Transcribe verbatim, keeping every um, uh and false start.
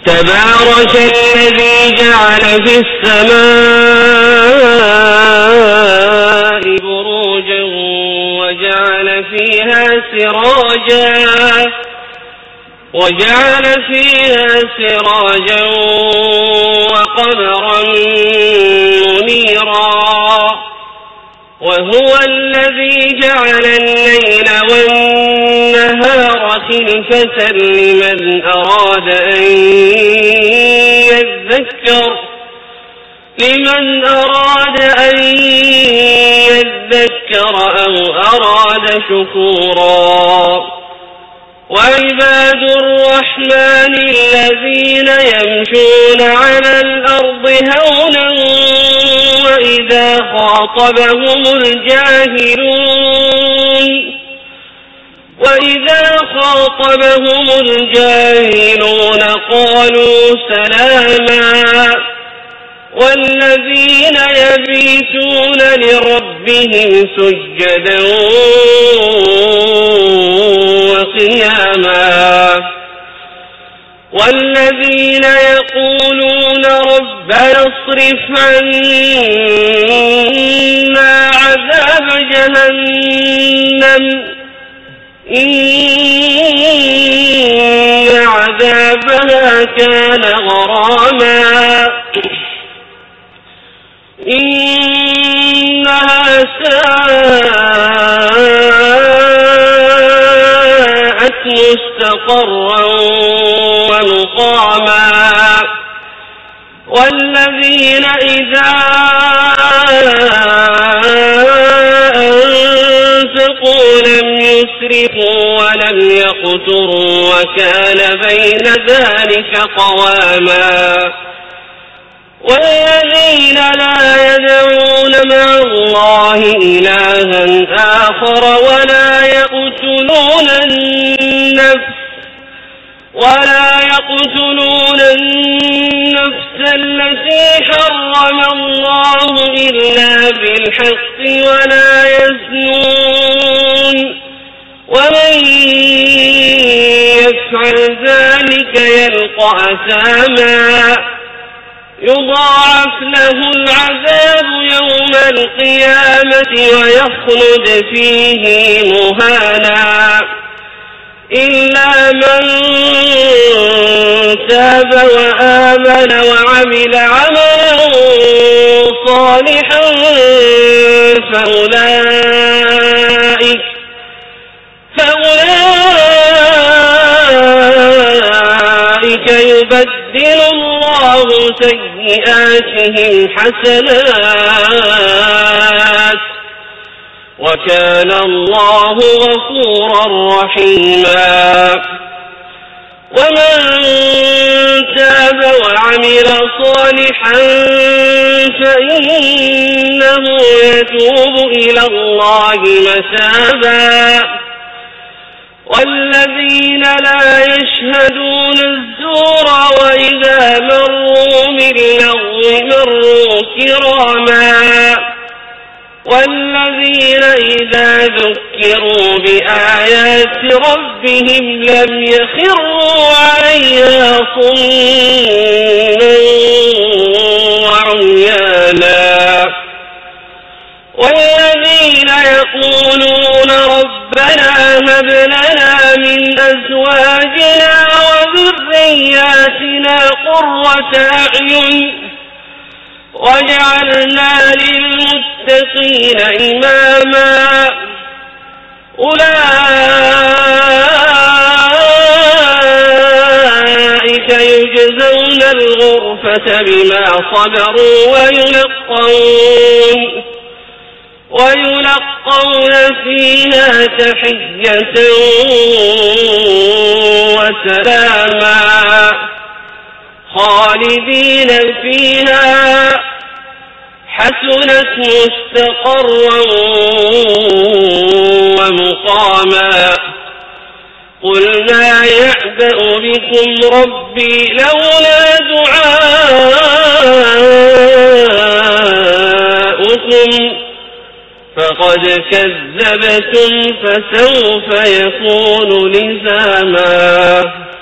تبارك الذي جعل في السماء بروجا وجعل فيها سراجا وجعل فيها سراجا وقمرا منيرا وهو الذي جعل الليل والنهار خلفة لمن أراد أن يذكر لمن أراد أن يذكر أو أراد شكورا وعباد الرحمن الذين يمشون على الأرض هونا وإذا خاطبهم الجاهلون وإذا خاطبهم الجاهلون قالوا سلاما والذين يبيتون لربهم سجدا وقياما والذين يقولون ربنا اصرف عنا عذاب جهنم إن عذابها كان غراما إنها ساءت مستقرا ومقاما والذين إذا أنفقوا لم يسرفوا ولم يقتروا وكان بين ذلك قواما والذين لا يدعون مع الله إلها آخر ولا يقتلون النفس ولا يقتلون النفس التي حرم الله إلا بالحق ولا يزنون ومن يفعل ذلك يلقى أثاما يضاعف له العذاب يوم القيامة ويخلد فيه مهانا إلا من تاب وآمن وعمل عملا صالحا فأولئك فأولئك يبدل الله سيئاتهم حسنات وكان الله غفورا رحيما ومن تاب وعمل صالحا فإنه يتوب إلى الله متابا والذين لا يشهدون الزور وإذا مروا باللغو مروا كراما والذين إذا ذكروا بآيات ربهم لم يخروا عليها صما وعميانا والذين يقولون ربنا هب لنا من أزواجنا وذرياتنا قرة أعين وجعلنا للمتقين إماما أولئك يجزون الغرفة بما صبروا ويلقون ويلقون فيها تحية وسلاما خالدين فيها حسنت مستقرا ومقاما قل ما يعبأ بكم ربي لولا دعاؤكم فقد كذبتم فسوف يكون لزاما.